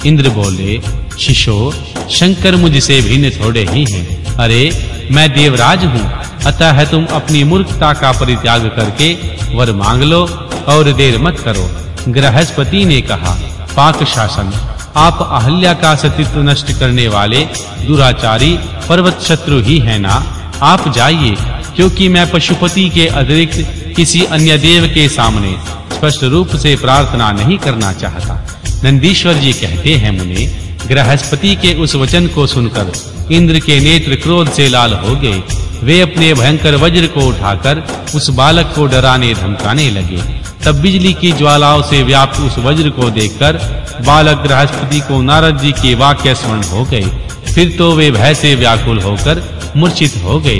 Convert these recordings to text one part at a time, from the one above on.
इंद्र बोले, शिशो, शंकर मुझसे भिन्न थोड़े ही हैं। अरे मैं देवराज हूँ, अतः तुम अपनी मूर्खता का परित्याग करके वर मांग लो और देर मत करो। गृहस्पति ने कहा, पाक शासन, आप अहल्या का सतीत्व नष्ट करने वाले दुराचारी पर्वत शत्रु ही हैं ना। आप जाइए, क्योंकि मैं पशुपति के अतिरिक्त किसी अन्य देव के सामने स्पष्ट रूप से प्रार्थना नहीं करना चाहता। नंदीश्वर जी कहते हैं, मुने, गृहस्पति के उस वचन को सुनकर इंद्र के नेत्र क्रोध से लाल हो गए। वे अपने भयंकर वज्र को उठाकर उस बालक को डराने धमकाने लगे। तब बिजली की ज्वालाओं से व्याप्त उस वज्र को देखकर बालक गृहस्पति को नारद जी के वाक्य स्मरण हो गए। फिर तो वे भय से व्याकुल होकर मूर्छित हो गए।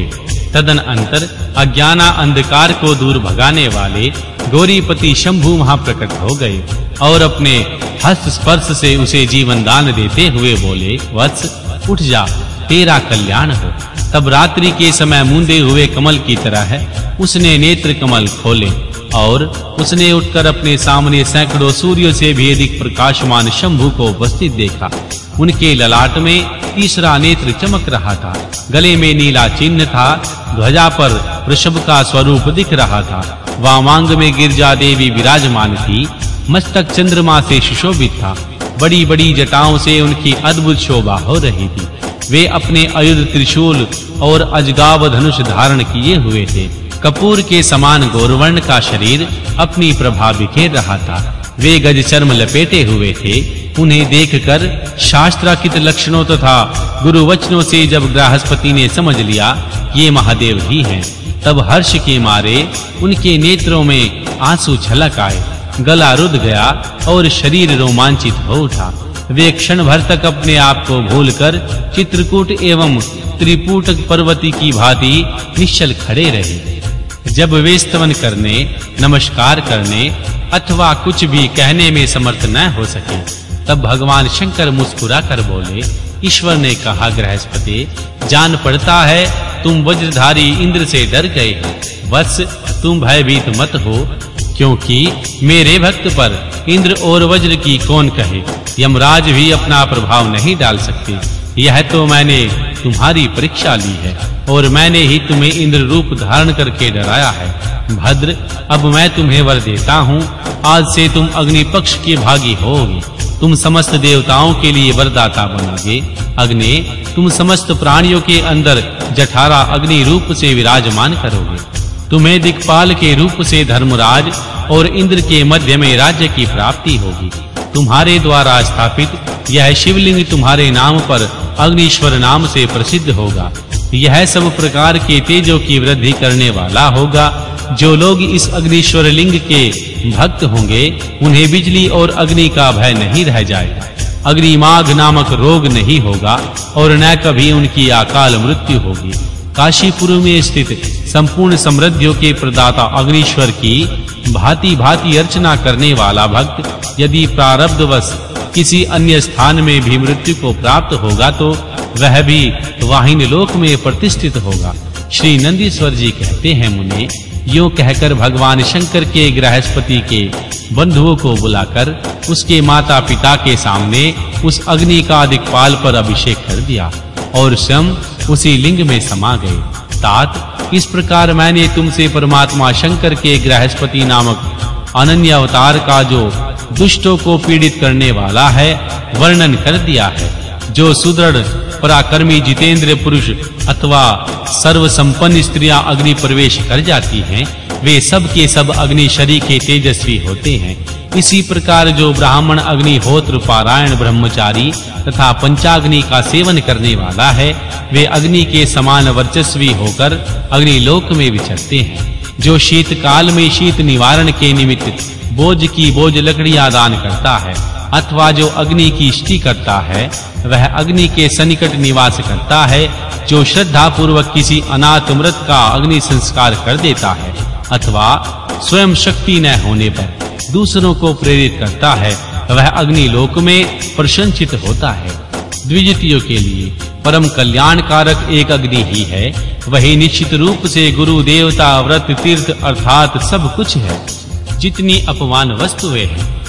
तदनंतर अज्ञाना अंधकार को दूर भगाने वाले गौरीपति शंभु वहां प्रकट हो गए और अपने हस्त स्पर्श से उसे जीवन दान देते हुए बोले, वत्स उठ जा, तेरा कल्याण हो। तब रात्रि के समय मूंदे हुए कमल की तरह उसने नेत्र कमल खोले और उसने उठकर अपने सामने सैकड़ों सूर्यों से भी अधिक प्रकाशमान शंभु को उपस्थित देखा। उनके ललाट में तीसरा नेत्र चमक रहा था, गले में नीला चिन्ह था, ध्वजा पर वृषभ का स्वरूप दिख रहा था, वामांग में गिरजा देवी विराजमान थी, मस्तक चंद्रमा से सुशोभित था, बड़ी-बड़ी जटाओं से उनकी अद्भुत शोभा हो रही थी। वे अपने आयुध त्रिशूल और अजगाव धनुष धारण किए हुए थे। कपूर के समान गौरवर्ण का शरीर अपनी प्रभा बिखेर रहा था। वे गज चर्म लपेटे हुए थे। उन्हें देखकर शास्त्राकित लक्षणों तथा गुरु वचनों से जब गृहस्पति ने समझ लिया ये महादेव ही हैं, तब हर्ष के मारे उनके नेत्रों में आंसू छलक आए, गला रुध गया और शरीर रोमांचित हो उठा। वे क्षण भर तक अपने आप को भूलकर चित्रकूट एवं त्रिपुट पर्वती की भांति निश्चल खड़े रहे। जब वे स्तवन करने, नमस्कार करने अथवा कुछ भी कहने में समर्थ न हो सके, तब भगवान शंकर मुस्कुरा कर बोले, ईश्वर ने कहा, गृहस्पति, जान पड़ता है तुम वज्रधारी इंद्र से डर गए हो। वत्स, तुम भयभीत मत हो, क्योंकि मेरे भक्त पर इंद्र और वज्र की कौन कहे। यमराज भी अपना प्रभाव नहीं डाल सकते। यह तो मैंने तुम्हारी परीक्षा ली है और मैंने ही तुम्हें इंद्र रूप धारण करके डराया है। भद्र, अब मैं तुम्हें वर देता हूँ, आज से तुम अग्नि पक्ष के भागी होगे। तुम समस्त देवताओं के लिए वरदाता बनोगे। अग्नि, तुम समस्त प्राणियों के अंदर जठारा अग्नि रूप से विराजमान करोगे। तुम्हें दिक्पाल के रूप से धर्मराज और इंद्र के मध्य में राज्य की प्राप्ति होगी। तुम्हारे द्वारा स्थापित यह शिवलिंग तुम्हारे नाम पर अग्निश्वर नाम से प्रसिद्ध होगा। यह सब प्रकार के तेजों की वृद्धि करने वाला होगा। जो लोग इस अग्निश्वर लिंग के भक्त होंगे, उन्हें बिजली और अग्नि का भय नहीं रह जाएगा। अग्निमाग नामक रोग नहीं होगा और न कभी उनकी अकाल मृत्यु होगी। काशीपुर में स्थित संपूर्ण समृद्धियों के प्रदाता अग्निश्वर की भांति-भांति अर्चना करने वाला भक्त यदि प्रारब्धवश किसी अन्य स्थान में भी मृत्यु को प्राप्त होगा तो वह भी वाहिनी लोक में प्रतिष्ठित होगा। श्री नंदीश्वर जी कहते हैं, मुने, यूं कहकर भगवान शंकर के गृहस्पति के बंधुओं को बुलाकर उसके माता-पिता के सामने उस अग्नि का दिक्पाल पर अभिषेक कर दिया और स्वयं उसी लिंग में समा गए। तात, इस प्रकार मैंने तुमसे परमात्मा शंकर के गृहस्पति नामक अनन्य अवतार का जो दुष्टों को पीड़ित करने वाला है वर्णन कर दिया है। जो सुदृढ़ पराक्रमी जितेंद्र पुरुष अथवा सर्व संपन्न स्त्रियां अग्नि प्रवेश कर जाती हैं, वे सब के सब अग्नि शरीर के तेजस्वी होते हैं। इसी प्रकार जो ब्राह्मण अग्निहोत्र पारायण ब्रह्मचारी तथा पंचाग्नि का सेवन करने वाला है, वे अग्नि के समान वर्चस्वी होकर अग्निलोक में विचरते हैं। जो शीतकाल में शीत निवारण के निमित्त बोझ की बोझ लकड़ियां दान करता है अथवा जो अग्नि की स्तुति करता है, वह अग्नि के सन्निकट निवास करता है। जो श्रद्धा पूर्वक किसी अनाथ मृत का अग्नि संस्कार कर देता है अथवा स्वयं शक्ति न होने पर दूसरों को प्रेरित करता है, वह अग्नि लोक में प्रशंसित होता है। द्विजतियों के लिए परम कल्याणकारक एक अग्नि ही है। वही निश्चित रूप से गुरु देवता व्रत तीर्थ अर्थात सब कुछ है। जितनी अपमान वस्तुएं हैं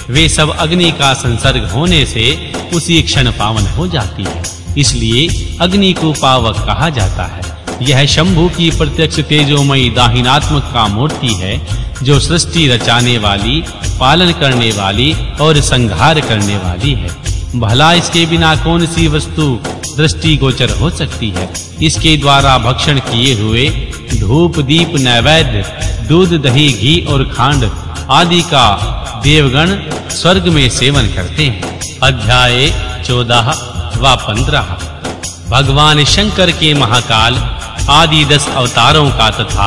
वे सब अग्नि का संसर्ग होने से उसी क्षण पावन हो जाती है। इसलिए अग्नि को पावक कहा जाता है। यह शंभु की प्रत्यक्ष तेजोमयी दाहिनात्मक का मूर्ति है, जो सृष्टि रचाने वाली, पालन करने वाली और संहार करने वाली है। भला इसके बिना कौन सी वस्तु दृष्टि गोचर हो सकती है? इसके द्वारा भक्षण किए हुए धूप दीप नैवेद्य, दूध दही घी और खांड आदि का देवगण स्वर्ग में सेवन करते हैं। अध्याय 14 व 15 भगवान शंकर के महाकाल आदि 10 अवतारों का तथा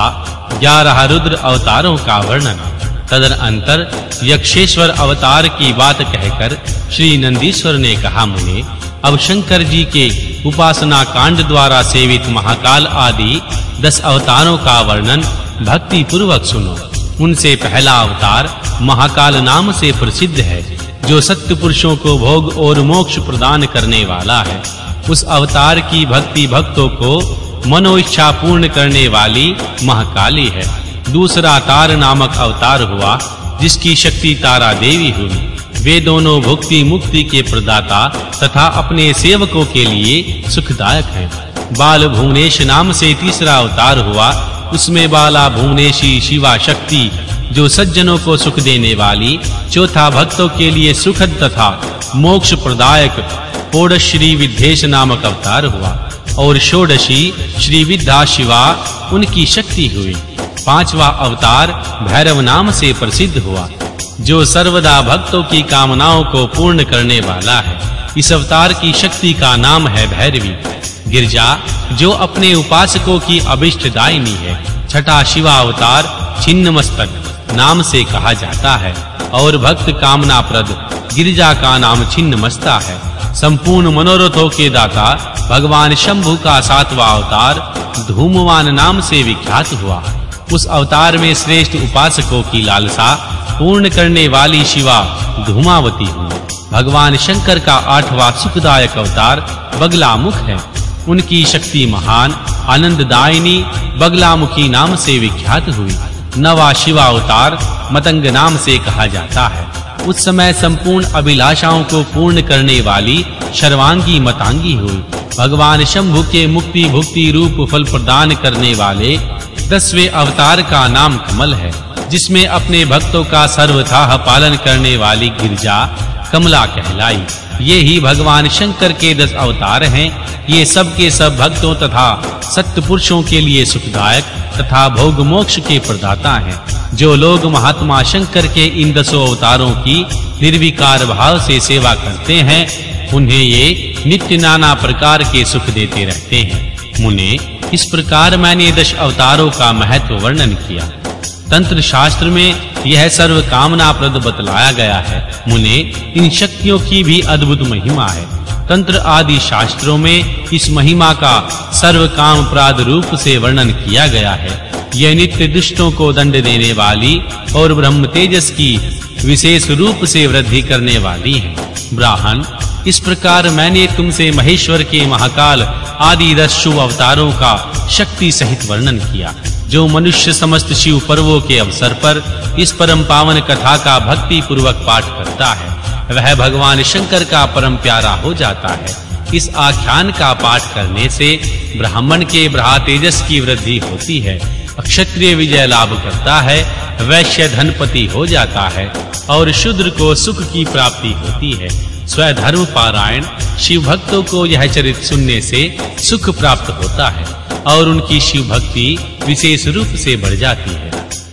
11 रुद्र अवतारों का वर्णन। तदनंतर यक्षेश्वर अवतार की बात कहकर श्री नंदीश्वर ने कहा, मुने, अब शंकर जी के उपासना कांड द्वारा सेवित महाकाल आदि 10 अवतारों का वर्णन भक्ति पूर्वक सुनो। उनसे पहला अवतार महाकाल नाम से प्रसिद्ध है, जो सत्य पुरुषों को भोग और मोक्ष प्रदान करने वाला है। उस अवतार की भक्ति भक्तों को मनोइच्छा पूर्ण करने वाली महाकाली है। दूसरा तार नामक अवतार हुआ, जिसकी शक्ति तारा देवी हुई। वे दोनों भुक्ति मुक्ति के प्रदाता तथा अपने सेवकों के लिए सुखदायक हैं। बाल भुवनेश नाम से तीसरा अवतार हुआ। उसमें बाला भुवनेशी शिवा शक्ति, जो सज्जनों को सुख देने वाली। चौथा भक्तों के लिए सुखद तथा मोक्ष प्रदायक षोडशी विद्येश नामक अवतार हुआ, और षोडशी श्री विद्या शिवा उनकी शक्ति हुई। पांचवा अवतार भैरव नाम से प्रसिद्ध हुआ, जो सर्वदा भक्तों की कामनाओं को पूर्ण करने वाला है। इस अवतार की शक्ति का नाम है भैरवी। गिरजा, जो अपने उपासकों की अभिष्टदायिनी है। छठा शिवावतार छिन्नमस्तक नाम से कहा जाता है, और भक्त कामनाप्रद गिरजा का नाम छिन्नमस्ता है। संपूर्ण मनोरथों के दाता भगवान शंभु का सातवां अवतार धूमवान नाम से विख्यात हुआ। उस अवतार में श्रेष्ठ उपासकों की लालसा पूर्ण करने वाली शिवा धूमावती हुई। भगवान शंकर का 8वां सुखदायक अवतार बगलामुख है। उनकी शक्ति महान आनंददायिनी बगलामुखी नाम से विख्यात हुई। 9वां शिवावतार मतंग नाम से कहा जाता है। उस समय संपूर्ण अभिलाषाओं को पूर्ण करने वाली सर्वांगी मतंगी हुई। भगवान शंभु के मुक्ति भुक्ति रूप फल प्रदान करने वाले 10वें अवतार का नाम कमल है, जिसमें अपने भक्तों का सर्वथा पालन करने वाली गिरजा कमला कहलाई। ये ही भगवान शंकर के 10 अवतार हैं। ये सब के सब भक्तों तथा सत्य पुरुषों के लिए सुखदायक तथा भोग मोक्ष के प्रदाता हैं। जो लोग महात्मा शंकर के इन 10 अवतारों की निर्विकार भाव से सेवा करते हैं, उन्हें ये नित्य नाना प्रकार के सुख देते रहते हैं। मुने, इस प्रकार मैंने 10 अवतारों का महत्व वर्णन किया। तंत्र शास्त्र में यह सर्व कामना प्रद बतलाया गया है। मुने, इन शक्तियों की भी अद्भुत महिमा है। तंत्र आदि शास्त्रों में इस महिमा का सर्व काम प्राद रूप से वर्णन किया गया है। यह नित्य दुष्टों को दंड देने वाली और ब्रह्म तेजस की विशेष रूप से वृद्धि करने वाली है। ब्राह्मण, इस प्रकार मैंने तुमसे महेश्वर के महाकाल आदि 10 शुभ अवतारों का शक्ति सहित वर्णन किया। जो मनुष्य समस्त शिव पर्वों के अवसर पर इस परम पावन कथा का भक्ति पूर्वक पाठ करता है, वह भगवान शंकर का परम प्यारा हो जाता है। इस आख्यान का पाठ करने से ब्राह्मण के ब्रहा तेजस की वृद्धि होती है, क्षत्रिय विजय लाभ करता है, वैश्य धनपति हो जाता है, और शूद्र को सुख की प्राप्ति होती है। स्वधर्म पारायण शिव भक्तों को यह चरित्र सुनने से सुख प्राप्त होता है, और उनकी शिव भक्ति विशेष रूप से बढ़ जाती है।